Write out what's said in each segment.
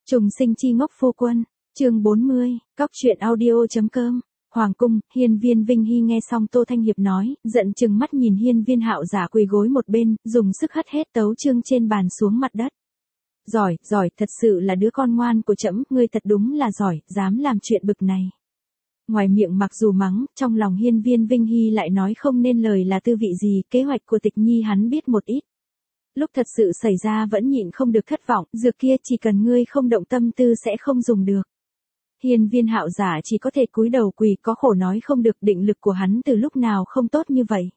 Trùng sinh chi ngốc phu quân, chương 40, cóc truyện audio.com. Hoàng cung, Hiên Viên Vinh Hy nghe xong Tô Thanh Hiệp nói, giận chừng mắt nhìn Hiên Viên Hạo giả quỳ gối một bên, dùng sức hất hết tấu chương trên bàn xuống mặt đất. Giỏi, giỏi, thật sự là đứa con ngoan của trẫm, ngươi thật đúng là giỏi, dám làm chuyện bực này. Ngoài miệng mặc dù mắng, trong lòng Hiên Viên Vinh Hy lại nói không nên lời là tư vị gì, kế hoạch của Tịch Nhi hắn biết một ít. Lúc thật sự xảy ra vẫn nhịn không được thất vọng, dược kia chỉ cần ngươi không động tâm tư sẽ không dùng được. Hiên Viên Hạo giả chỉ có thể cúi đầu quỳ, có khổ nói không được, định lực của hắn từ lúc nào không tốt như vậy.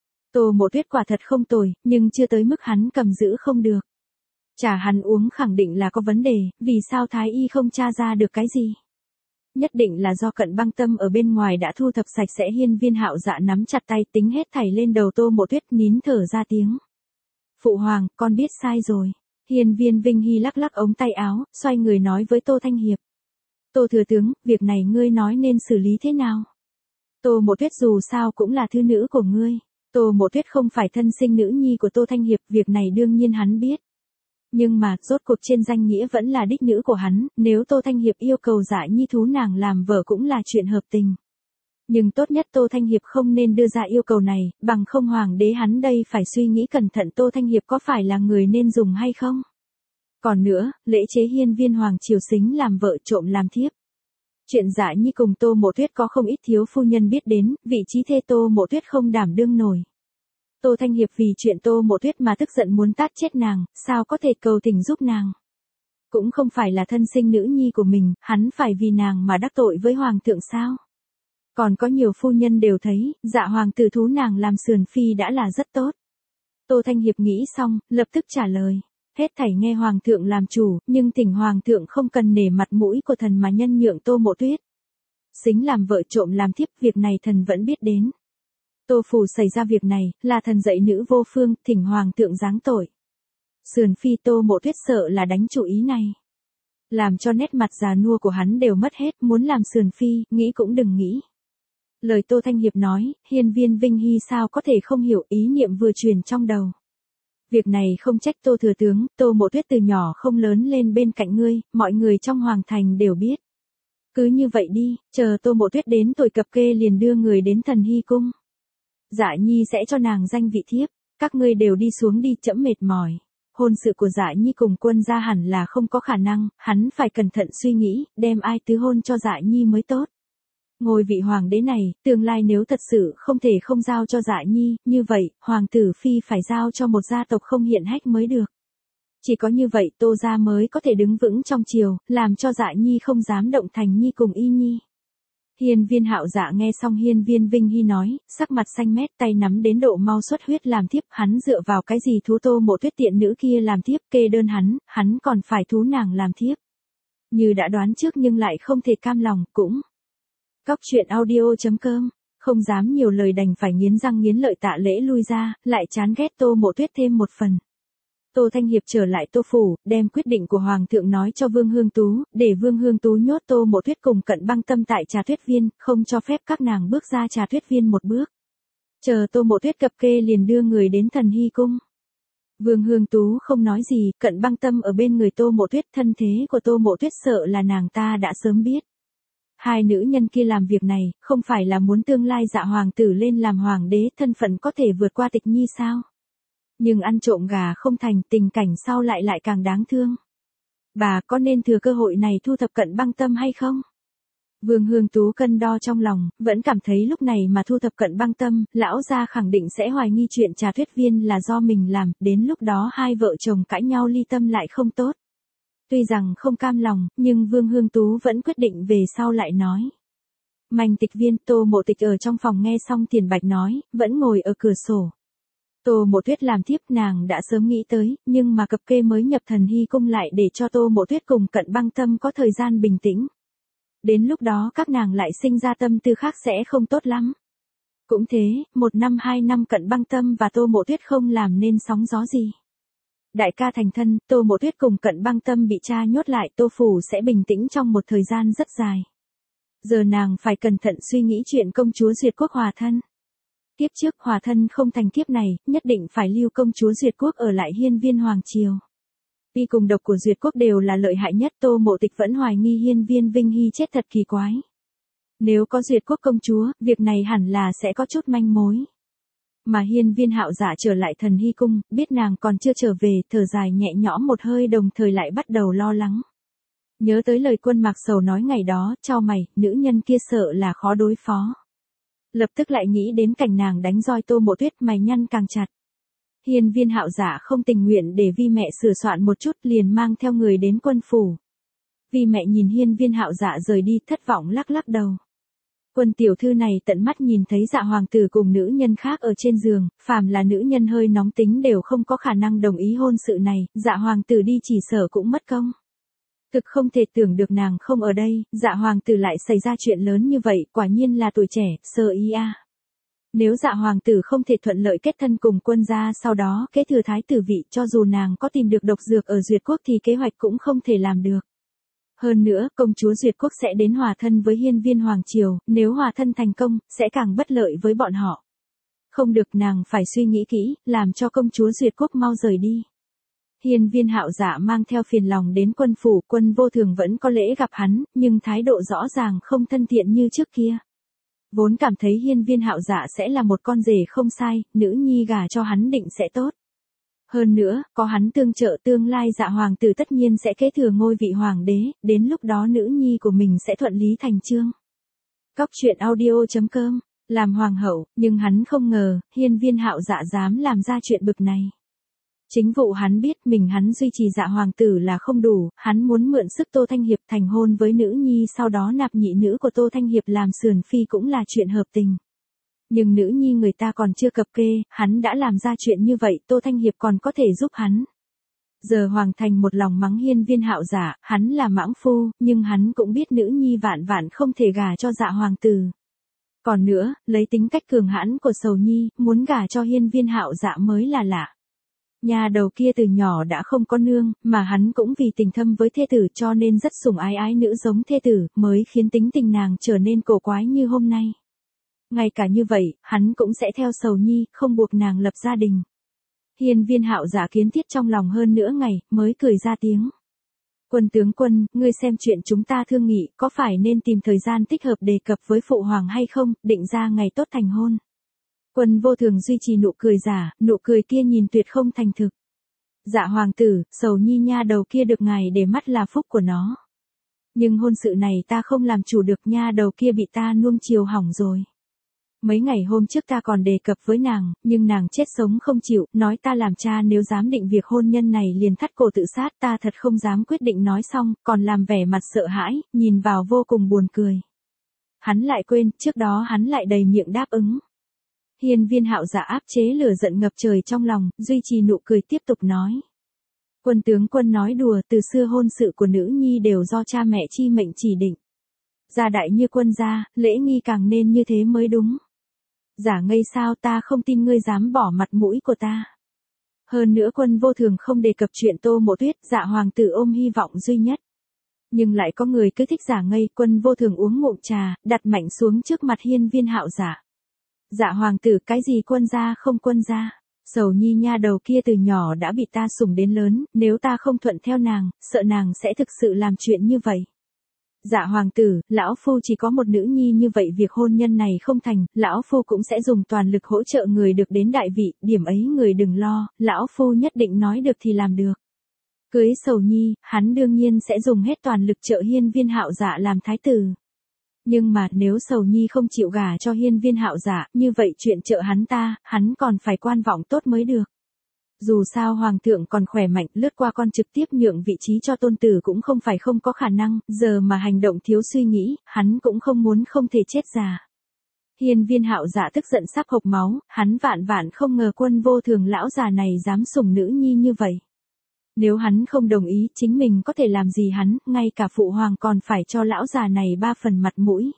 Tô Mộ Tuyết quả thật không tồi, nhưng chưa tới mức hắn cầm giữ không được. Trà hắn uống khẳng định là có vấn đề, vì sao Thái Y không tra ra được cái gì? Nhất định là do Cận Băng Tâm ở bên ngoài đã thu thập sạch sẽ. Hiên Viên Hạo dạ nắm chặt tay tính hết thảy lên đầu Tô Mộ Tuyết, nín thở ra tiếng. Phụ hoàng, con biết sai rồi. Hiên Viên Vinh Hy lắc lắc ống tay áo, xoay người nói với Tô Thanh Hiệp. Tô thừa tướng, việc này ngươi nói nên xử lý thế nào? Tô Mộ Tuyết dù sao cũng là thư nữ của ngươi. Tô Mộ Tuyết không phải thân sinh nữ nhi của Tô Thanh Hiệp, việc này đương nhiên hắn biết. Nhưng mà, rốt cuộc trên danh nghĩa vẫn là đích nữ của hắn, nếu Tô Thanh Hiệp yêu cầu Dã Nhi thú nàng làm vợ cũng là chuyện hợp tình. Nhưng tốt nhất Tô Thanh Hiệp không nên đưa ra yêu cầu này, bằng không hoàng đế hắn đây phải suy nghĩ cẩn thận Tô Thanh Hiệp có phải là người nên dùng hay không. Còn nữa, lễ chế hiên viên hoàng triều xính làm vợ trộm làm thiếp. Chuyện Dã Nhi cùng Tô Mộ Tuyết có không ít thiếu phu nhân biết đến, vị trí thê Tô Mộ Tuyết không đảm đương nổi. Tô Thanh Hiệp vì chuyện Tô Mộ Tuyết mà tức giận muốn tát chết nàng, sao có thể cầu tình giúp nàng. Cũng không phải là thân sinh nữ nhi của mình, hắn phải vì nàng mà đắc tội với hoàng thượng sao. Còn có nhiều phu nhân đều thấy, dạ hoàng tử thú nàng làm sườn phi đã là rất tốt. Tô Thanh Hiệp nghĩ xong, lập tức trả lời. Hết thảy nghe hoàng thượng làm chủ, nhưng thỉnh hoàng thượng không cần nể mặt mũi của thần mà nhân nhượng Tô Mộ Tuyết. Xính làm vợ trộm làm thiếp, việc này thần vẫn biết đến. Tô phủ xảy ra việc này, là thần dạy nữ vô phương, thỉnh hoàng thượng giáng tội. Sườn phi Tô Mộ Tuyết sợ là đánh chủ ý này. Làm cho nét mặt già nua của hắn đều mất hết, muốn làm sườn phi, nghĩ cũng đừng nghĩ. Lời Tô Thanh Hiệp nói, Hiên Viên Vinh Hy sao có thể không hiểu, ý niệm vừa truyền trong đầu. Việc này không trách Tô thừa tướng, Tô Mộ Tuyết từ nhỏ không lớn lên bên cạnh ngươi, mọi người trong hoàng thành đều biết. Cứ như vậy đi, chờ Tô Mộ Tuyết đến tuổi cập kê liền đưa người đến Thần Hy cung. Dã Nhi sẽ cho nàng danh vị thiếp, các ngươi đều đi xuống đi, trẫm mệt mỏi. Hôn sự của Dã Nhi cùng quân gia hẳn là không có khả năng, hắn phải cẩn thận suy nghĩ, đem ai tứ hôn cho Dã Nhi mới tốt. Ngôi vị hoàng đế này, tương lai nếu thật sự không thể không giao cho Dã Nhi, như vậy, hoàng tử phi phải giao cho một gia tộc không hiển hách mới được. Chỉ có như vậy Tô gia mới có thể đứng vững trong triều, làm cho Dã Nhi không dám động Thành Nhi cùng Y Nhi. Hiên Viên Hạo dạ nghe xong Hiên Viên Vinh Hy nói, sắc mặt xanh mét, tay nắm đến độ mau xuất huyết làm thiếp, hắn dựa vào cái gì thú Tô Mộ Tuyết tiện nữ kia làm thiếp, kê đơn hắn còn phải thú nàng làm thiếp. Như đã đoán trước nhưng lại không thể cam lòng, cũng. Cóc truyện audio.com, không dám nhiều lời đành phải nghiến răng nghiến lợi tạ lễ lui ra, lại chán ghét Tô Mộ Tuyết thêm một phần. Tô Thanh Hiệp trở lại Tô phủ, đem quyết định của hoàng thượng nói cho Vương Hương Tú, để Vương Hương Tú nhốt Tô Mộ Tuyết cùng Cận Băng Tâm tại Trà Tuyết Viên, không cho phép các nàng bước ra Trà Tuyết Viên một bước. Chờ Tô Mộ Tuyết cập kê liền đưa người đến Thần Hy cung. Vương Hương Tú không nói gì, Cận Băng Tâm ở bên người Tô Mộ Tuyết, thân thế của Tô Mộ Tuyết sợ là nàng ta đã sớm biết. Hai nữ nhân kia làm việc này, không phải là muốn tương lai dạ hoàng tử lên làm hoàng đế, thân phận có thể vượt qua Tịch Nhi sao? Nhưng ăn trộm gà không thành, tình cảnh sau lại càng đáng thương. Bà có nên thừa cơ hội này thu thập Cận Băng Tâm hay không? Vương Hương Tú cân đo trong lòng, vẫn cảm thấy lúc này mà thu thập Cận Băng Tâm, lão gia khẳng định sẽ hoài nghi chuyện Trà Tuyết Viên là do mình làm, đến lúc đó hai vợ chồng cãi nhau ly tâm lại không tốt. Tuy rằng không cam lòng, nhưng Vương Hương Tú vẫn quyết định về sau lại nói. Manh Tịch Viên, Tô Mộ Tịch ở trong phòng nghe xong Tiền Bạch nói, vẫn ngồi ở cửa sổ. Tô Mộ Tuyết làm thiếp nàng đã sớm nghĩ tới, nhưng mà cập kê mới nhập Thần Hy cung lại để cho Tô Mộ Tuyết cùng Cận Băng Tâm có thời gian bình tĩnh. Đến lúc đó các nàng lại sinh ra tâm tư khác sẽ không tốt lắm. Cũng thế, 1 năm 2 năm Cận Băng Tâm và Tô Mộ Tuyết không làm nên sóng gió gì. Đại ca thành thân, Tô Mộ Tuyết cùng Cận Băng Tâm bị cha nhốt lại, Tô phủ sẽ bình tĩnh trong một thời gian rất dài. Giờ nàng phải cẩn thận suy nghĩ chuyện công chúa Duyệt Quốc hòa thân. Kiếp trước hòa thân không thành kiếp này, nhất định phải lưu công chúa Duyệt Quốc ở lại Hiên Viên hoàng triều. Pi cùng độc của Duyệt Quốc đều là lợi hại nhất, Tô Mộ Tịch vẫn hoài nghi Hiên Viên Vinh Hy chết thật kỳ quái. Nếu có Duyệt Quốc công chúa, việc này hẳn là sẽ có chút manh mối. Mà Hiên Viên Hạo Dạ trở lại Thần Hy cung, biết nàng còn chưa trở về, thở dài nhẹ nhõm một hơi, đồng thời lại bắt đầu lo lắng. Nhớ tới lời Quân Mạc Sầu nói ngày đó, chau mày, nữ nhân kia sợ là khó đối phó. Lập tức lại nghĩ đến cảnh nàng đánh roi Tô Mộ Tuyết, mày nhăn càng chặt. Hiên Viên Hạo Dạ không tình nguyện để Vi mẹ sửa soạn một chút, liền mang theo người đến quân phủ. Vi mẹ nhìn Hiên Viên Hạo Dạ rời đi, thất vọng lắc lắc đầu. Quân tiểu thư này tận mắt nhìn thấy Dạ hoàng tử cùng nữ nhân khác ở trên giường, phàm là nữ nhân hơi nóng tính đều không có khả năng đồng ý hôn sự này, Dạ hoàng tử đi chỉ sợ cũng mất công. Thực không thể tưởng được nàng không ở đây, Dạ hoàng tử lại xảy ra chuyện lớn như vậy, quả nhiên là tuổi trẻ, sơ ý a. Nếu Dạ hoàng tử không thể thuận lợi kết thân cùng Quân gia, sau đó kế thừa thái tử vị, cho dù nàng có tìm được độc dược ở Duyệt Quốc thì kế hoạch cũng không thể làm được. Hơn nữa, công chúa Duyệt Quốc sẽ đến hòa thân với Hiên Viên hoàng triều, nếu hòa thân thành công, sẽ càng bất lợi với bọn họ. Không được, nàng phải suy nghĩ kỹ, làm cho công chúa Duyệt Quốc mau rời đi. Hiên Viên Hạo Dạ mang theo phiền lòng đến quân phủ, Quân Vô Thường vẫn có lễ gặp hắn, nhưng thái độ rõ ràng không thân thiện như trước kia. Vốn cảm thấy Hiên Viên Hạo Dạ sẽ là một con rể không sai, nữ nhi gả cho hắn định sẽ tốt. Hơn nữa, có hắn tương trợ, tương lai Dạ hoàng tử tất nhiên sẽ kế thừa ngôi vị hoàng đế, đến lúc đó nữ nhi của mình sẽ thuận lý thành chương. Cóc truyện audio.com, làm hoàng hậu, nhưng hắn không ngờ, Hiên Viên Hạo Dạ dám làm ra chuyện bực này. Chính vụ hắn biết mình hắn duy trì Dạ hoàng tử là không đủ, hắn muốn mượn sức Tô Thanh Hiệp thành hôn với nữ nhi, sau đó nạp nhị nữ của Tô Thanh Hiệp làm sườn phi cũng là chuyện hợp tình. Nhưng nữ nhi người ta còn chưa cập kê, hắn đã làm ra chuyện như vậy, Tô Thanh Hiệp còn có thể giúp hắn. Giờ Hoàng Thành một lòng mắng Hiên Viên Hạo Dạ, hắn là mãng phu, nhưng hắn cũng biết nữ nhi vạn vạn không thể gả cho Dạ hoàng tử. Còn nữa, lấy tính cách cường hãn của Sầu Nhi, muốn gả cho Hiên Viên Hạo Dạ mới là lạ. Nhà đầu kia từ nhỏ đã không có nương, mà hắn cũng vì tình thâm với thê tử cho nên rất sủng ái ái nữ giống thê tử, mới khiến tính tình nàng trở nên cổ quái như hôm nay. Ngay cả như vậy, hắn cũng sẽ theo Sầu Nhi, không buộc nàng lập gia đình. Hiên Viên Hạo Dạ kiến thiết trong lòng hơn nửa ngày, mới cười ra tiếng. Quân tướng quân, ngươi xem chuyện chúng ta thương nghị, có phải nên tìm thời gian thích hợp đề cập với phụ hoàng hay không, định ra ngày tốt thành hôn. Quân Vô Thường duy trì nụ cười giả, nụ cười kia nhìn tuyệt không thành thực. Dạ hoàng tử, Sầu Nhi nha đầu kia được ngài để mắt là phúc của nó. Nhưng hôn sự này ta không làm chủ được, nha đầu kia bị ta nuông chiều hỏng rồi. Mấy ngày hôm trước ta còn đề cập với nàng, nhưng nàng chết sống không chịu, nói ta làm cha nếu dám định việc hôn nhân này liền thắt cổ tự sát, ta thật không dám quyết định, nói xong, còn làm vẻ mặt sợ hãi, nhìn vào vô cùng buồn cười. Hắn lại quên, trước đó hắn lại đầy miệng đáp ứng. Hiên Viên Hạo Dạ áp chế lửa giận ngập trời trong lòng, duy trì nụ cười tiếp tục nói. Quân tướng quân nói đùa, từ xưa hôn sự của nữ nhi đều do cha mẹ chi mệnh chỉ định. Gia đại như Quân gia, lễ nghi càng nên như thế mới đúng. Giả ngây sao, ta không tin ngươi dám bỏ mặt mũi của ta. Hơn nữa Quân Vô Thường không đề cập chuyện Tô Mộ Tuyết, Dạ hoàng tử ôm hy vọng duy nhất. Nhưng lại có người cứ thích giả ngây, Quân Vô Thường uống ngụm trà, đặt mạnh xuống trước mặt Hiên Viên Hạo Dạ. Dạ hoàng tử, cái gì Quân gia không Quân gia? Sầu Nhi nha đầu kia từ nhỏ đã bị ta sủng đến lớn, nếu ta không thuận theo nàng, sợ nàng sẽ thực sự làm chuyện như vậy. Dạ hoàng tử, lão phu chỉ có một nữ nhi, như vậy việc hôn nhân này không thành, lão phu cũng sẽ dùng toàn lực hỗ trợ người được đến đại vị, điểm ấy người đừng lo, lão phu nhất định nói được thì làm được. Cưới Sầu Nhi, hắn đương nhiên sẽ dùng hết toàn lực trợ Hiên Viên Hạo Dạ làm thái tử. Nhưng mà nếu Sầu Nhi không chịu gả cho Hiên Viên Hạo Dạ, như vậy chuyện trợ hắn còn phải quan vọng tốt mới được. Dù sao hoàng thượng còn khỏe mạnh, lướt qua con trực tiếp nhượng vị trí cho tôn tử cũng không phải không có khả năng, giờ mà hành động thiếu suy nghĩ, hắn cũng không muốn không thể chết già. Hiên Viên Hạo Dạ tức giận sắp hộc máu, hắn vạn vạn không ngờ Quân Vô Thường lão già này dám sủng nữ nhi như vậy. Nếu hắn không đồng ý, chính mình có thể làm gì hắn, ngay cả phụ hoàng còn phải cho lão già này 3 phần mặt mũi.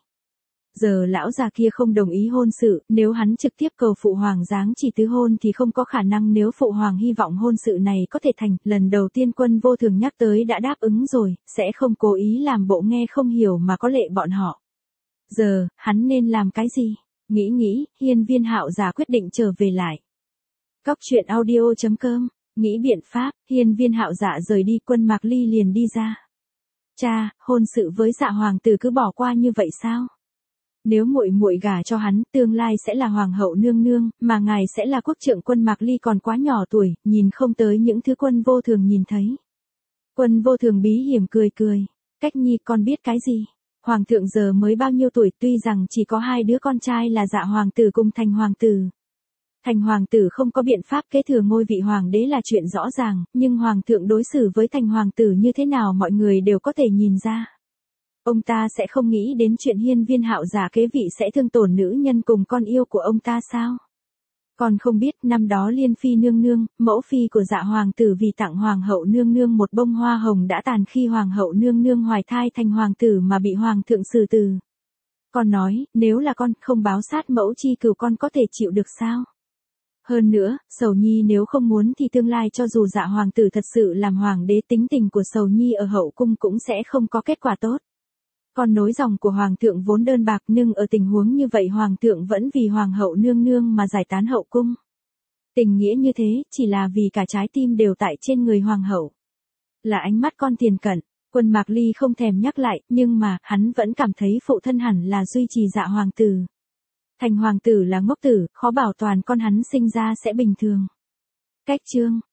Giờ lão già kia không đồng ý hôn sự, nếu hắn trực tiếp cầu phụ hoàng giáng chỉ tứ hôn thì không có khả năng, nếu phụ hoàng hy vọng hôn sự này có thể thành, lần đầu tiên Quân Vô Thường nhắc tới đã đáp ứng rồi, sẽ không cố ý làm bộ nghe không hiểu mà có lệ bọn họ. Giờ, hắn nên làm cái gì? Nghĩ, Hiên Viên Hạo Dạ quyết định trở về lại. Cóc truyện audio.com Nghĩ biện pháp, Hiên Viên Hạo Dạ rời đi, Quân Mạc Ly liền đi ra. Cha, hôn sự với Dạ hoàng tử cứ bỏ qua như vậy sao? Nếu muội muội gả cho hắn, tương lai sẽ là hoàng hậu nương nương, mà ngài sẽ là quốc trượng. Quân Mạc Ly còn quá nhỏ tuổi, nhìn không tới những thứ Quân Vô Thường nhìn thấy. Quân Vô Thường bí hiểm cười cười. Cách nhi con biết cái gì? Hoàng thượng giờ mới bao nhiêu tuổi, tuy rằng chỉ có 2 đứa con trai là Dạ hoàng tử cùng Thành hoàng tử. Thành hoàng tử không có biện pháp kế thừa ngôi vị hoàng đế là chuyện rõ ràng, nhưng hoàng thượng đối xử với Thành hoàng tử như thế nào mọi người đều có thể nhìn ra. Ông ta sẽ không nghĩ đến chuyện Hiên Viên Hạo Dạ kế vị sẽ thương tổn nữ nhân cùng con yêu của ông ta sao? Còn không biết năm đó Liên Phi nương nương, mẫu phi của Dạ hoàng tử vì tặng hoàng hậu nương nương một bông hoa hồng đã tàn khi hoàng hậu nương nương hoài thai Thành hoàng tử mà bị hoàng thượng xử tử. Con nói, nếu là con không báo sát mẫu chi cừu con có thể chịu được sao? Hơn nữa, Sầu Nhi nếu không muốn thì tương lai cho dù Dạ hoàng tử thật sự làm hoàng đế, tính tình của Sầu Nhi ở hậu cung cũng sẽ không có kết quả tốt. Con nối dòng của hoàng thượng vốn đơn bạc, nhưng ở tình huống như vậy hoàng thượng vẫn vì hoàng hậu nương nương mà giải tán hậu cung. Tình nghĩa như thế, chỉ là vì cả trái tim đều tại trên người hoàng hậu. Là ánh mắt con tiền cận, Quân Mạc Ly không thèm nhắc lại, nhưng mà, hắn vẫn cảm thấy phụ thân hẳn là duy trì Dạ hoàng tử. Thành hoàng tử là ngốc tử, khó bảo toàn con hắn sinh ra sẽ bình thường. Cách chương